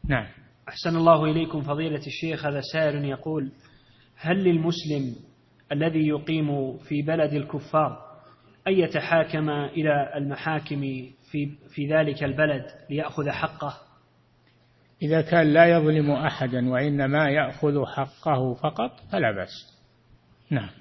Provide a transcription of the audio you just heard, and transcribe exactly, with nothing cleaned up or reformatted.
نعم. أحسن الله إليكم فضيلة الشيخ. هذا سائل يقول: هل للمسلم الذي يقيم في بلد الكفار أن يتحاكم إلى المحاكم في, في ذلك البلد ليأخذ حقه؟ إذا كان لا يظلم أحدا وإنما يأخذ حقه فقط فلا بأس. نعم.